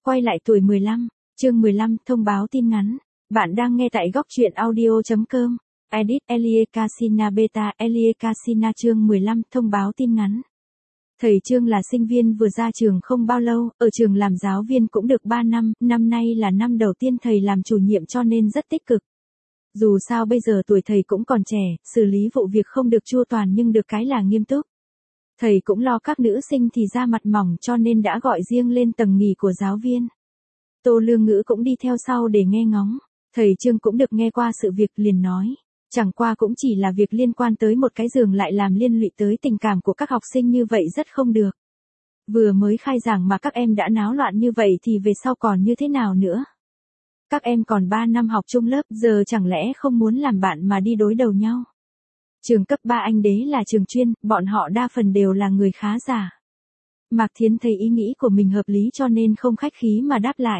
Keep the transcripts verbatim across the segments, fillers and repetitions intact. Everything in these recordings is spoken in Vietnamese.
Quay lại tuổi mười lăm, chương mười lăm, thông báo tin ngắn. Bạn đang nghe tại góc truyện audio chấm com. Edit Elie Casina Beta Elie Casina chương mười lăm, thông báo tin ngắn. Thầy Trương là sinh viên vừa ra trường không bao lâu, ở trường làm giáo viên cũng được ba năm, năm nay là năm đầu tiên thầy làm chủ nhiệm cho nên rất tích cực. Dù sao bây giờ tuổi thầy cũng còn trẻ, xử lý vụ việc không được chu toàn nhưng được cái là nghiêm túc. Thầy cũng lo các nữ sinh thì da mặt mỏng cho nên đã gọi riêng lên tầng nghỉ của giáo viên. Tô Lương Ngữ cũng đi theo sau để nghe ngóng. Thầy Trương cũng được nghe qua sự việc liền nói. Chẳng qua cũng chỉ là việc liên quan tới một cái giường lại làm liên lụy tới tình cảm của các học sinh như vậy rất không được. Vừa mới khai giảng mà các em đã náo loạn như vậy thì về sau còn như thế nào nữa? Các em còn ba năm học chung lớp giờ chẳng lẽ không muốn làm bạn mà đi đối đầu nhau? Trường cấp ba anh đế là trường chuyên, bọn họ đa phần đều là người khá giả. Mạc Thiến thấy ý nghĩ của mình hợp lý cho nên không khách khí mà đáp lại.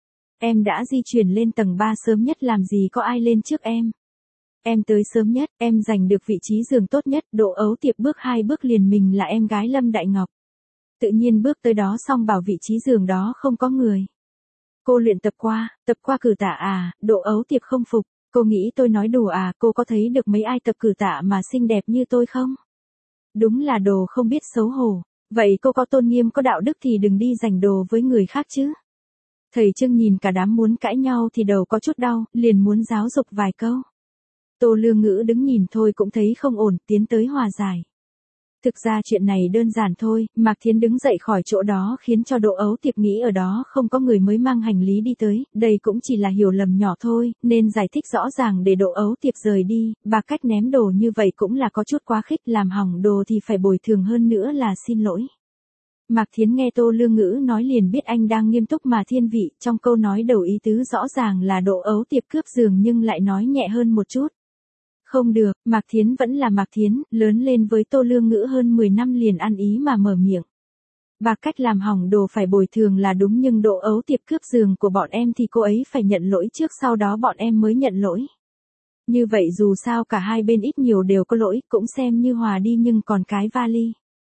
Em đã di chuyển lên tầng ba sớm nhất làm gì có ai lên trước em. Em tới sớm nhất, em giành được vị trí giường tốt nhất, Đỗ Ấu Tiệp bước hai bước liền mình là em gái Lâm Đại Ngọc. Tự nhiên bước tới đó xong bảo vị trí giường đó không có người. Cô luyện tập qua, tập qua cử tạ à, Đỗ Ấu Tiệp không phục. Cô nghĩ tôi nói đùa à, cô có thấy được mấy ai tập cử tạ mà xinh đẹp như tôi không? Đúng là đồ không biết xấu hổ. Vậy cô có tôn nghiêm có đạo đức thì đừng đi giành đồ với người khác chứ. Thầy Trương nhìn cả đám muốn cãi nhau thì đầu có chút đau, liền muốn giáo dục vài câu. Tô Lương Ngữ đứng nhìn thôi cũng thấy không ổn, tiến tới hòa giải. Thực ra chuyện này đơn giản thôi, Mạc Thiến đứng dậy khỏi chỗ đó khiến cho Đỗ Ấu Tiệp nghĩ ở đó không có người mới mang hành lý đi tới, đây cũng chỉ là hiểu lầm nhỏ thôi, nên giải thích rõ ràng để Đỗ Ấu Tiệp rời đi, bà cách ném đồ như vậy cũng là có chút quá khích, làm hỏng đồ thì phải bồi thường hơn nữa là xin lỗi. Mạc Thiến nghe Tô Lương Ngữ nói liền biết anh đang nghiêm túc mà thiên vị, trong câu nói đầu ý tứ rõ ràng là Đỗ Ấu Tiệp cướp giường nhưng lại nói nhẹ hơn một chút. Không được, Mạc Thiến vẫn là Mạc Thiến, lớn lên với Tô Lương Ngữ hơn mười năm liền ăn ý mà mở miệng. Bà cách làm hỏng đồ phải bồi thường là đúng nhưng Đỗ Ấu Tiệp cướp giường của bọn em thì cô ấy phải nhận lỗi trước sau đó bọn em mới nhận lỗi. Như vậy dù sao cả hai bên ít nhiều đều có lỗi cũng xem như hòa đi nhưng còn cái vali.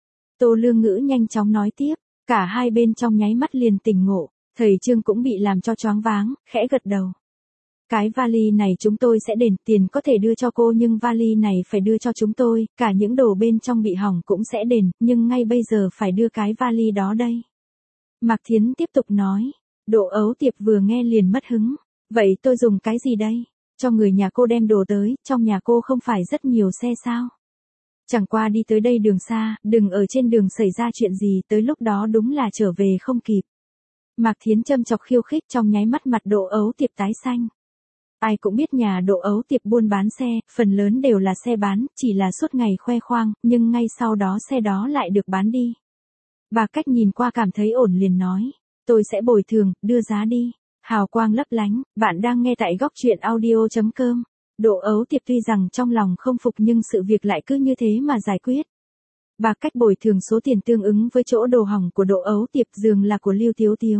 Tô Lương Ngữ nhanh chóng nói tiếp, cả hai bên trong nháy mắt liền tỉnh ngộ, thầy Trương cũng bị làm cho choáng váng, khẽ gật đầu. Cái vali này chúng tôi sẽ đền, tiền có thể đưa cho cô nhưng vali này phải đưa cho chúng tôi, cả những đồ bên trong bị hỏng cũng sẽ đền, nhưng ngay bây giờ phải đưa cái vali đó đây. Mạc Thiến tiếp tục nói, Đỗ Ấu Tiệp vừa nghe liền mất hứng, vậy tôi dùng cái gì đây? Cho người nhà cô đem đồ tới, trong nhà cô không phải rất nhiều xe sao? Chẳng qua đi tới đây đường xa, đừng ở trên đường xảy ra chuyện gì tới lúc đó đúng là trở về không kịp. Mạc Thiến châm chọc khiêu khích trong nháy mắt mặt Đỗ Ấu Tiệp tái xanh. Ai cũng biết nhà Đỗ Ấu Tiệp buôn bán xe, phần lớn đều là xe bán, chỉ là suốt ngày khoe khoang, nhưng ngay sau đó xe đó lại được bán đi. Bà cách nhìn qua cảm thấy ổn liền nói, tôi sẽ bồi thường, đưa giá đi. Hào quang lấp lánh, bạn đang nghe tại góc truyện audio chấm com. Đỗ Ấu Tiệp tuy rằng trong lòng không phục nhưng sự việc lại cứ như thế mà giải quyết. Bà cách bồi thường số tiền tương ứng với chỗ đồ hỏng của Đỗ Ấu Tiệp, giường là của Lưu Tiếu Tiếu.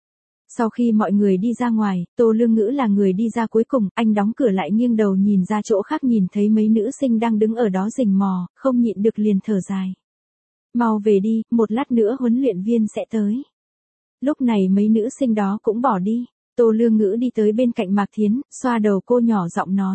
Sau khi mọi người đi ra ngoài, Tô Lương Ngữ là người đi ra cuối cùng, anh đóng cửa lại nghiêng đầu nhìn ra chỗ khác nhìn thấy mấy nữ sinh đang đứng ở đó rình mò, không nhịn được liền thở dài. Mau về đi, một lát nữa huấn luyện viên sẽ tới. Lúc này mấy nữ sinh đó cũng bỏ đi, Tô Lương Ngữ đi tới bên cạnh Mạc Thiến, xoa đầu cô nhỏ giọng nói.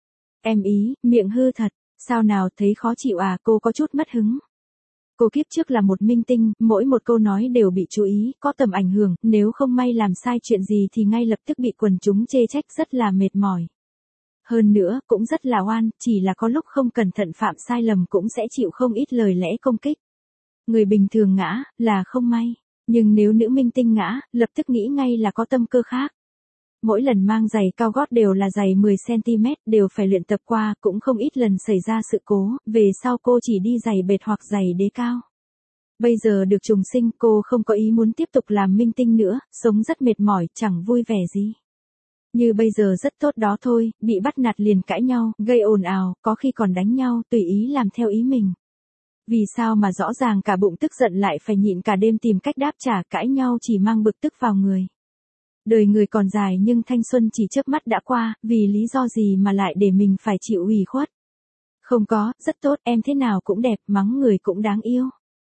Em ý, miệng hư thật, sao nào thấy khó chịu à, cô có chút mất hứng. Cô kiếp trước là một minh tinh, mỗi một câu nói đều bị chú ý, có tầm ảnh hưởng, nếu không may làm sai chuyện gì thì ngay lập tức bị quần chúng chê trách rất là mệt mỏi. Hơn nữa, cũng rất là oan, chỉ là có lúc không cẩn thận phạm sai lầm cũng sẽ chịu không ít lời lẽ công kích. Người bình thường ngã, là không may, nhưng nếu nữ minh tinh ngã, lập tức nghĩ ngay là có tâm cơ khác. Mỗi lần mang giày cao gót đều là giày mười xăng ti mét, đều phải luyện tập qua, cũng không ít lần xảy ra sự cố, về sau cô chỉ đi giày bệt hoặc giày đế cao. Bây giờ được trùng sinh, cô không có ý muốn tiếp tục làm minh tinh nữa, sống rất mệt mỏi, chẳng vui vẻ gì. Như bây giờ rất tốt đó thôi, bị bắt nạt liền cãi nhau, gây ồn ào, có khi còn đánh nhau, tùy ý làm theo ý mình. Vì sao mà rõ ràng cả bụng tức giận lại phải nhịn cả đêm tìm cách đáp trả, cãi nhau chỉ mang bực tức vào người. Đời người còn dài nhưng thanh xuân chỉ chớp mắt đã qua, vì lý do gì mà lại để mình phải chịu ủy khuất. Không có, rất tốt, em thế nào cũng đẹp, mắng người cũng đáng yêu.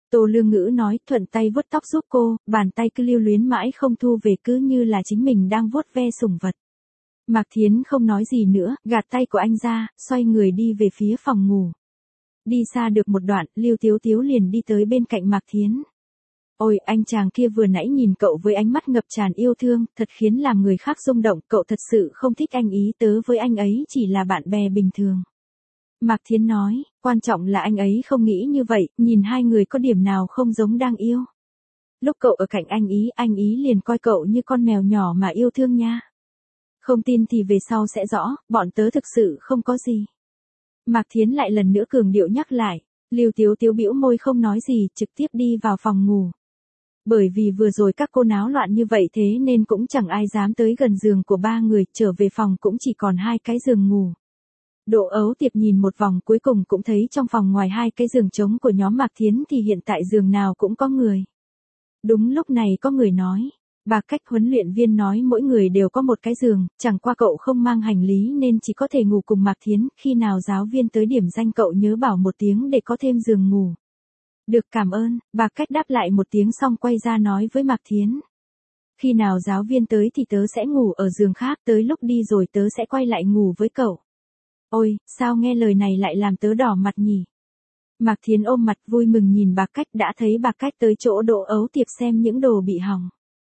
Tô Lương Ngữ nói, thuận tay vuốt tóc giúp cô, bàn tay cứ lưu luyến mãi không thu về, cứ như là chính mình đang vuốt ve sủng vật. Mạc Thiến không nói gì nữa, gạt tay của anh ra, xoay người đi về phía phòng ngủ. Đi xa được một đoạn, Lưu Tiếu Tiếu liền đi tới bên cạnh Mạc Thiến. Ôi, anh chàng kia vừa nãy nhìn cậu với ánh mắt ngập tràn yêu thương, thật khiến làm người khác rung động, cậu thật sự không thích anh ý, tớ với anh ấy chỉ là bạn bè bình thường. Mạc Thiến nói, quan trọng là anh ấy không nghĩ như vậy, nhìn hai người có điểm nào không giống đang yêu. Lúc cậu ở cạnh anh ý, anh ý liền coi cậu như con mèo nhỏ mà yêu thương nha. Không tin thì về sau sẽ rõ, bọn tớ thực sự không có gì. Mạc Thiến lại lần nữa cường điệu nhắc lại, Lưu Tiếu Tiếu bĩu môi không nói gì, trực tiếp đi vào phòng ngủ. Bởi vì vừa rồi các cô náo loạn như vậy thế nên cũng chẳng ai dám tới gần giường của ba người, trở về phòng cũng chỉ còn hai cái giường ngủ. Đỗ Ấu Tiệp nhìn một vòng cuối cùng cũng thấy trong phòng ngoài hai cái giường trống của nhóm Mạc Thiến thì hiện tại giường nào cũng có người. Đúng lúc này có người nói, bà Cách huấn luyện viên nói mỗi người đều có một cái giường, chẳng qua cậu không mang hành lý nên chỉ có thể ngủ cùng Mạc Thiến, khi nào giáo viên tới điểm danh cậu nhớ bảo một tiếng để có thêm giường ngủ. Được, cảm ơn, bà Cách đáp lại một tiếng xong quay ra nói với Mạc Thiến. Khi nào giáo viên tới thì tớ sẽ ngủ ở giường khác, tới lúc đi rồi tớ sẽ quay lại ngủ với cậu. Ôi, sao nghe lời này lại làm tớ đỏ mặt nhỉ? Mạc Thiến ôm mặt vui mừng nhìn bà Cách, đã thấy bà Cách tới chỗ Đỗ Ấu Tiệp xem những đồ bị hỏng.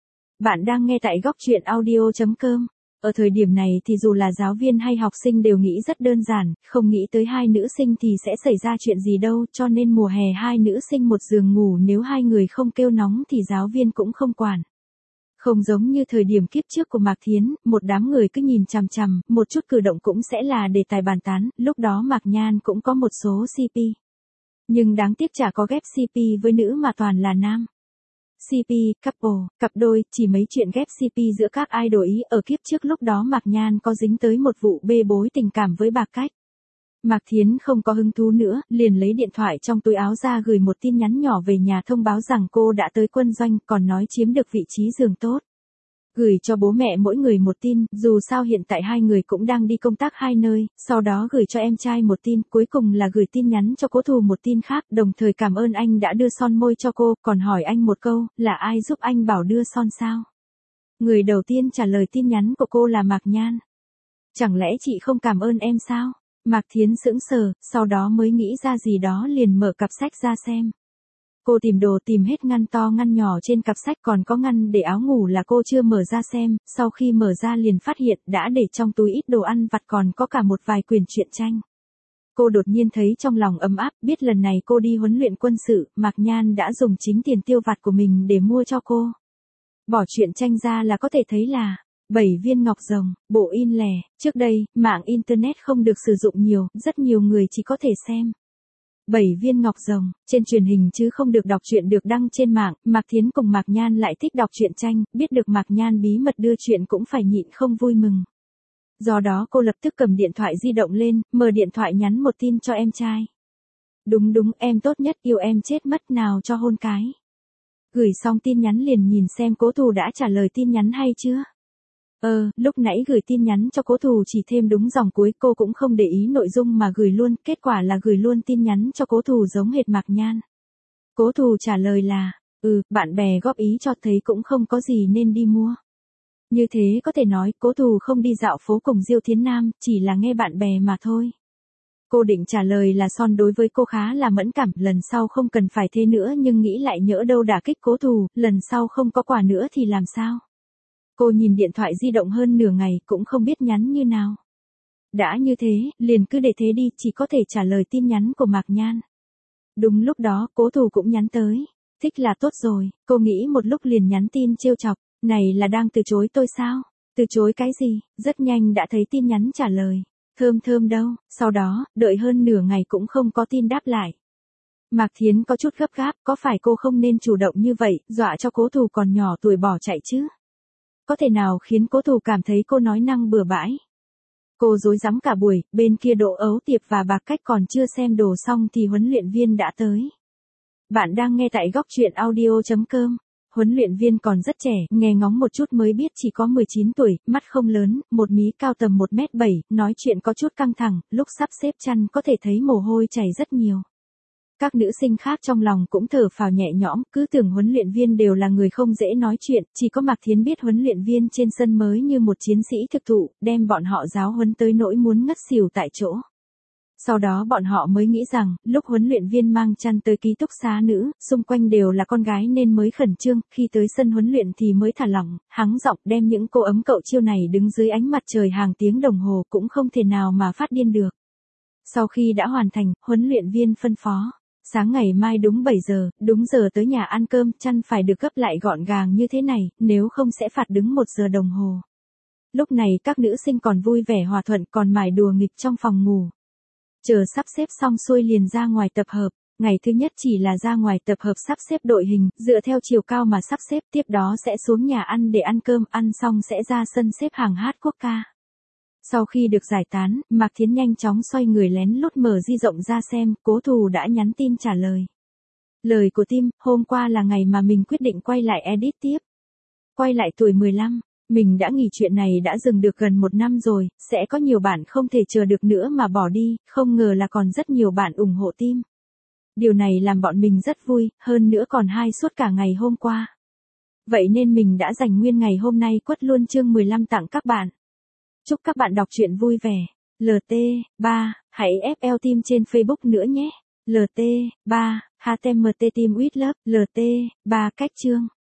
Bạn đang nghe tại góc truyện audio chấm com. Ở thời điểm này thì dù là giáo viên hay học sinh đều nghĩ rất đơn giản, không nghĩ tới hai nữ sinh thì sẽ xảy ra chuyện gì đâu, cho nên mùa hè hai nữ sinh một giường ngủ, nếu hai người không kêu nóng thì giáo viên cũng không quản. Không giống như thời điểm kiếp trước của Mạc Thiến, một đám người cứ nhìn chằm chằm, một chút cử động cũng sẽ là đề tài bàn tán, lúc đó Mạc Nhan cũng có một số xê pê. Nhưng đáng tiếc chả có ghép xê pê với nữ mà toàn là nam. xê pê, couple, cặp đôi, chỉ mấy chuyện ghép xê pê giữa các idol ý, ở kiếp trước lúc đó Mạc Nhan có dính tới một vụ bê bối tình cảm với bà Cách. Mạc Thiến không có hứng thú nữa, liền lấy điện thoại trong túi áo ra gửi một tin nhắn nhỏ về nhà thông báo rằng cô đã tới quân doanh, còn nói chiếm được vị trí giường tốt. Gửi cho bố mẹ mỗi người một tin, dù sao hiện tại hai người cũng đang đi công tác hai nơi, sau đó gửi cho em trai một tin, cuối cùng là gửi tin nhắn cho Cố Thù một tin khác, đồng thời cảm ơn anh đã đưa son môi cho cô, còn hỏi anh một câu, là ai giúp anh bảo đưa son sao? Người đầu tiên trả lời tin nhắn của cô là Mạc Nhan. Chẳng lẽ chị không cảm ơn em sao? Mạc Thiến sững sờ, sau đó mới nghĩ ra gì đó liền mở cặp sách ra xem. Cô tìm đồ tìm hết ngăn to ngăn nhỏ trên cặp sách, còn có ngăn để áo ngủ là cô chưa mở ra xem, sau khi mở ra liền phát hiện đã để trong túi ít đồ ăn vặt, còn có cả một vài quyển truyện tranh. Cô đột nhiên thấy trong lòng ấm áp, biết lần này cô đi huấn luyện quân sự, Mạc Nhan đã dùng chính tiền tiêu vặt của mình để mua cho cô. Bỏ truyện tranh ra là có thể thấy là bảy viên ngọc rồng, bộ in lẻ, trước đây, mạng Internet không được sử dụng nhiều, rất nhiều người chỉ có thể xem. Bảy viên ngọc rồng, trên truyền hình chứ không được đọc truyện được đăng trên mạng, Mạc Thiến cùng Mạc Nhan lại thích đọc truyện tranh, biết được Mạc Nhan bí mật đưa truyện cũng phải nhịn không vui mừng. Do đó cô lập tức cầm điện thoại di động lên, mở điện thoại nhắn một tin cho em trai. Đúng đúng, em tốt nhất, yêu em chết mất, nào cho hôn cái. Gửi xong tin nhắn liền nhìn xem Cố Thù đã trả lời tin nhắn hay chưa. Ờ, lúc nãy gửi tin nhắn cho Cố Thù chỉ thêm đúng dòng cuối, cô cũng không để ý nội dung mà gửi luôn, kết quả là gửi luôn tin nhắn cho Cố Thù giống hệt Mạc Nhan. Cố Thù trả lời là, ừ, bạn bè góp ý cho thấy cũng không có gì nên đi mua. Như thế có thể nói Cố Thù không đi dạo phố cùng Diêu Thiến Nam, chỉ là nghe bạn bè mà thôi. Cô định trả lời là son đối với cô khá là mẫn cảm, lần sau không cần phải thế nữa, nhưng nghĩ lại nhỡ đâu đả kích Cố Thù, lần sau không có quà nữa thì làm sao? Cô nhìn điện thoại di động hơn nửa ngày cũng không biết nhắn như nào. Đã như thế, liền cứ để thế đi, chỉ có thể trả lời tin nhắn của Mạc Nhan. Đúng lúc đó, Cố Thù cũng nhắn tới. Thích là tốt rồi, cô nghĩ một lúc liền nhắn tin trêu chọc, này là đang từ chối tôi sao? Từ chối cái gì? Rất nhanh đã thấy tin nhắn trả lời. Thơm thơm đâu, sau đó, đợi hơn nửa ngày cũng không có tin đáp lại. Mạc Thiến có chút gấp gáp, có phải cô không nên chủ động như vậy, dọa cho Cố Thù còn nhỏ tuổi bỏ chạy chứ? Có thể nào khiến Cố Thù cảm thấy cô nói năng bừa bãi. Cô rối rắm cả buổi, bên kia Đỗ Ấu Tiệp và bà Cách còn chưa xem đồ xong thì huấn luyện viên đã tới. Bạn đang nghe tại góc truyện audio chấm com. Huấn luyện viên còn rất trẻ, nghe ngóng một chút mới biết chỉ có mười chín tuổi, mắt không lớn, một mí cao tầm một mét bảy, nói chuyện có chút căng thẳng, lúc sắp xếp chăn có thể thấy mồ hôi chảy rất nhiều. Các nữ sinh khác trong lòng cũng thở phào nhẹ nhõm, cứ tưởng huấn luyện viên đều là người không dễ nói chuyện, chỉ có Mạc Thiến biết huấn luyện viên trên sân mới như một chiến sĩ thực thụ, đem bọn họ giáo huấn tới nỗi muốn ngất xỉu tại chỗ. Sau đó bọn họ mới nghĩ rằng, lúc huấn luyện viên mang chăn tới ký túc xá nữ, xung quanh đều là con gái nên mới khẩn trương, khi tới sân huấn luyện thì mới thả lỏng, hắng giọng đem những cô ấm cậu chiêu này đứng dưới ánh mặt trời hàng tiếng đồng hồ cũng không thể nào mà phát điên được. Sau khi đã hoàn thành, huấn luyện viên phân phó. Sáng ngày mai đúng bảy giờ, đúng giờ tới nhà ăn cơm, chăn phải được gấp lại gọn gàng như thế này, nếu không sẽ phạt đứng một giờ đồng hồ. Lúc này các nữ sinh còn vui vẻ hòa thuận còn mải đùa nghịch trong phòng ngủ. Chờ sắp xếp xong xuôi liền ra ngoài tập hợp, ngày thứ nhất chỉ là ra ngoài tập hợp sắp xếp đội hình, dựa theo chiều cao mà sắp xếp, tiếp đó sẽ xuống nhà ăn để ăn cơm, ăn xong sẽ ra sân xếp hàng hát quốc ca. Sau khi được giải tán, Mạc Thiến nhanh chóng xoay người lén lút mở di động ra xem, Cố Thù đã nhắn tin trả lời. Lời của Tim, hôm qua là ngày mà mình quyết định quay lại edit tiếp. Quay lại tuổi mười lăm, mình đã nghỉ chuyện này đã dừng được gần một năm rồi, sẽ có nhiều bạn không thể chờ được nữa mà bỏ đi, không ngờ là còn rất nhiều bạn ủng hộ Tim. Điều này làm bọn mình rất vui, hơn nữa còn hay suốt cả ngày hôm qua. Vậy nên mình đã dành nguyên ngày hôm nay quất luôn chương mười lăm tặng các bạn. Chúc các bạn đọc truyện vui vẻ. lờ tê ba, hãy ép lờ Team trên Facebook nữa nhé. lờ tê ba, hát em tê Team with Love, lờ tê ba cách chương.